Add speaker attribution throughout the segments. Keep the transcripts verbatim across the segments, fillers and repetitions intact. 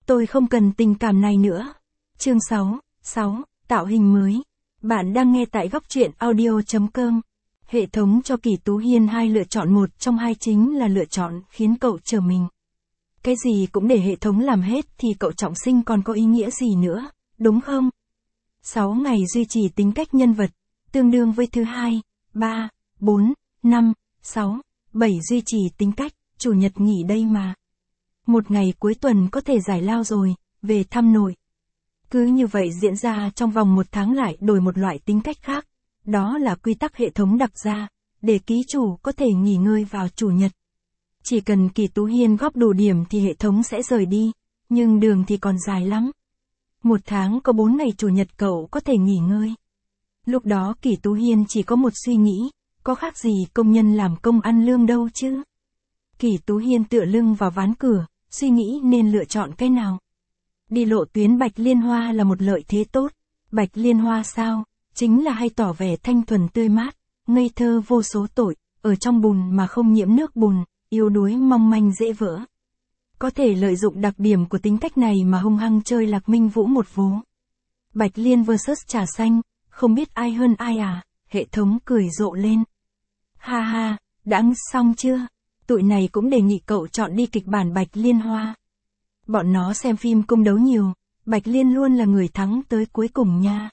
Speaker 1: Tôi không cần tình cảm này nữa. Chương sáu, sáu, tạo hình mới. Bạn đang nghe tại góc truyện audio chấm com. Hệ thống cho Kỷ Tú Hiên hai lựa chọn, một trong hai chính là lựa chọn khiến cậu trở mình. Cái gì cũng để hệ thống làm hết thì cậu trọng sinh còn có ý nghĩa gì nữa, đúng không? sáu ngày duy trì tính cách nhân vật, tương đương với thứ hai, ba, bốn, năm, sáu, bảy duy trì tính cách, chủ nhật nghỉ đây mà. Một ngày cuối tuần có thể giải lao rồi, về thăm nội. Cứ như vậy diễn ra trong vòng một tháng lại đổi một loại tính cách khác. Đó là quy tắc hệ thống đặt ra, để ký chủ có thể nghỉ ngơi vào chủ nhật. Chỉ cần Kỷ Tú Hiên góp đủ điểm thì hệ thống sẽ rời đi, nhưng đường thì còn dài lắm. Một tháng có bốn ngày chủ nhật cậu có thể nghỉ ngơi. Lúc đó Kỷ Tú Hiên chỉ có một suy nghĩ, có khác gì công nhân làm công ăn lương đâu chứ. Kỷ Tú Hiên tựa lưng vào ván cửa, suy nghĩ nên lựa chọn cái nào. Đi lộ tuyến Bạch Liên Hoa là một lợi thế tốt. Bạch Liên Hoa sao? Chính là hay tỏ vẻ thanh thuần tươi mát, ngây thơ vô số tội, ở trong bùn mà không nhiễm nước bùn, yếu đuối mong manh dễ vỡ. Có thể lợi dụng đặc điểm của tính cách này mà hung hăng chơi Lạc Minh Vũ một vố. Bạch Liên versus trà xanh, không biết ai hơn ai à, hệ thống cười rộ lên. Ha ha, đã xong chưa? Tụi này cũng đề nghị cậu chọn đi kịch bản Bạch Liên Hoa. Bọn nó xem phim cung đấu nhiều, Bạch Liên luôn là người thắng tới cuối cùng nha.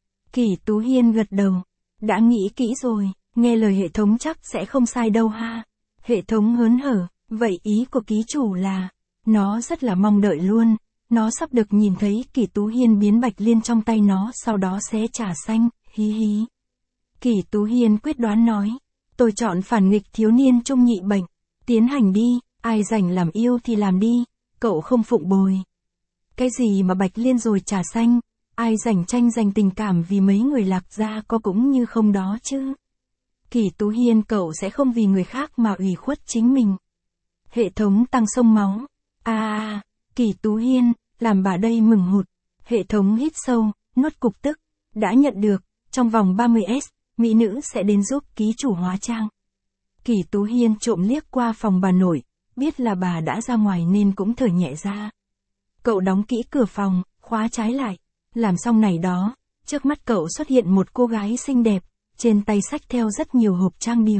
Speaker 1: Kỷ Tú Hiên gật đầu. Đã nghĩ kỹ rồi, nghe lời hệ thống chắc sẽ không sai đâu ha. Hệ thống hớn hở, vậy ý của ký chủ là, nó rất là mong đợi luôn, nó sắp được nhìn thấy Kỷ Tú Hiên biến Bạch Liên trong tay nó sau đó xé trà xanh, hí hí. Kỷ Tú Hiên quyết đoán nói, tôi chọn phản nghịch thiếu niên trung nhị bệnh, tiến hành đi, ai rảnh làm yêu thì làm đi, cậu không phụng bồi. Cái gì mà Bạch Liên rồi trà xanh, ai rảnh tranh giành tình cảm vì mấy người Lạc gia có cũng như không đó chứ. Kỷ Tú Hiên cậu sẽ không vì người khác mà ủy khuất chính mình. Hệ thống tăng sông máu. À à, Kỷ Tú Hiên, làm bà đây mừng hụt. Hệ thống hít sâu, nuốt cục tức. Đã nhận được, trong vòng ba mươi S, mỹ nữ sẽ đến giúp ký chủ hóa trang. Kỷ Tú Hiên trộm liếc qua phòng bà nội, biết là bà đã ra ngoài nên cũng thở nhẹ ra. Cậu đóng kỹ cửa phòng, khóa trái lại. Làm xong này đó, trước mắt cậu xuất hiện một cô gái xinh đẹp, trên tay xách theo rất nhiều hộp trang điểm.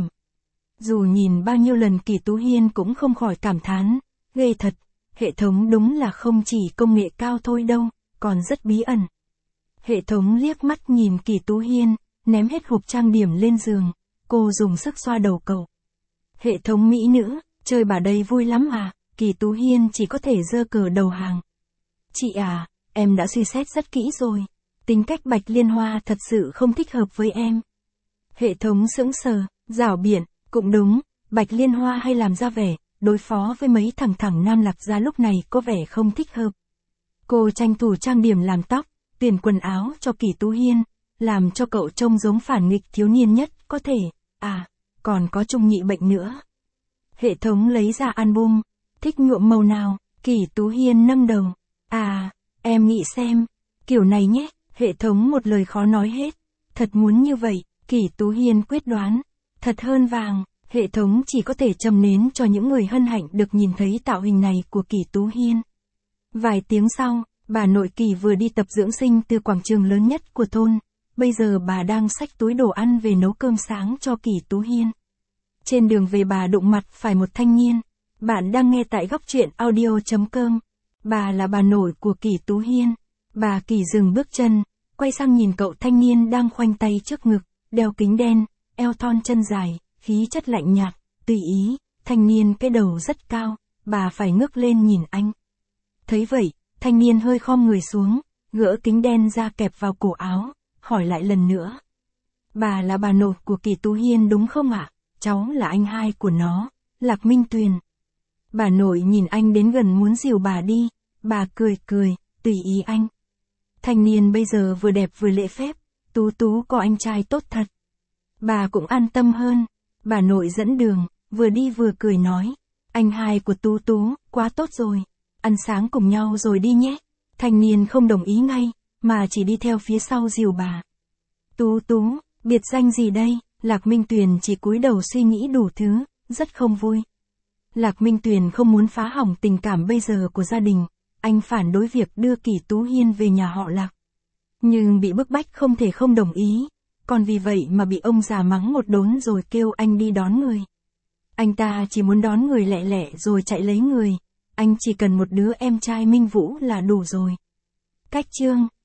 Speaker 1: Dù nhìn bao nhiêu lần Kỷ Tú Hiên cũng không khỏi cảm thán, ghê thật, hệ thống đúng là không chỉ công nghệ cao thôi đâu, còn rất bí ẩn. Hệ thống liếc mắt nhìn Kỷ Tú Hiên, ném hết hộp trang điểm lên giường, cô dùng sức xoa đầu cậu. Hệ thống mỹ nữ, chơi bà đây vui lắm à, Kỷ Tú Hiên chỉ có thể giơ cờ đầu hàng. Chị à, em đã suy xét rất kỹ rồi, tính cách Bạch Liên Hoa thật sự không thích hợp với em. Hệ thống sững sờ, rảo biện, cũng đúng, Bạch Liên Hoa hay làm ra vẻ, đối phó với mấy thằng thẳng nam Lạc gia lúc này có vẻ không thích hợp. Cô tranh thủ trang điểm làm tóc, tuyển quần áo cho Kỷ Tú Hiên, làm cho cậu trông giống phản nghịch thiếu niên nhất có thể, à, còn có trung nhị bệnh nữa. Hệ thống lấy ra album, thích nhuộm màu nào, Kỷ Tú Hiên nâng đầu, à, em nghĩ xem, kiểu này nhé, hệ thống một lời khó nói hết, thật muốn như vậy, Kỷ Tú Hiên quyết đoán, thật hơn vàng, hệ thống chỉ có thể châm nến cho những người hân hạnh được nhìn thấy tạo hình này của Kỷ Tú Hiên. Vài tiếng sau, bà nội Kỷ vừa đi tập dưỡng sinh từ quảng trường lớn nhất của thôn, bây giờ bà đang xách túi đồ ăn về nấu cơm sáng cho Kỷ Tú Hiên. Trên đường về bà đụng mặt phải một thanh niên, bạn đang nghe tại góc truyện audio chấm com. Bà là bà nội của Kỷ Tú Hiên. Bà Kỷ dừng bước chân, quay sang nhìn cậu thanh niên đang khoanh tay trước ngực, đeo kính đen, eo thon chân dài, khí chất lạnh nhạt, tùy ý, thanh niên cái đầu rất cao, bà phải ngước lên nhìn anh. Thấy vậy, thanh niên hơi khom người xuống, gỡ kính đen ra kẹp vào cổ áo, hỏi lại lần nữa. Bà là bà nội của Kỷ Tú Hiên đúng không ạ? Cháu là anh hai của nó, Lạc Minh Tuyền. Bà nội nhìn anh đến gần muốn dìu bà đi, bà cười cười, tùy ý anh. Thanh niên bây giờ vừa đẹp vừa lễ phép, Tú Tú có anh trai tốt thật. Bà cũng an tâm hơn, bà nội dẫn đường, vừa đi vừa cười nói, anh hai của Tú Tú, quá tốt rồi, ăn sáng cùng nhau rồi đi nhé. Thanh niên không đồng ý ngay, mà chỉ đi theo phía sau dìu bà. Tú Tú, biệt danh gì đây? Lạc Minh Tuyền chỉ cúi đầu suy nghĩ đủ thứ, rất không vui. Lạc Minh Tuyền không muốn phá hỏng tình cảm bây giờ của gia đình, anh phản đối việc đưa Kỷ Tú Hiên về nhà họ Lạc. Nhưng bị bức bách không thể không đồng ý, còn vì vậy mà bị ông già mắng một đốn rồi kêu anh đi đón người. Anh ta chỉ muốn đón người lẹ lẹ rồi chạy lấy người, anh chỉ cần một đứa em trai Minh Vũ là đủ rồi. Cách chương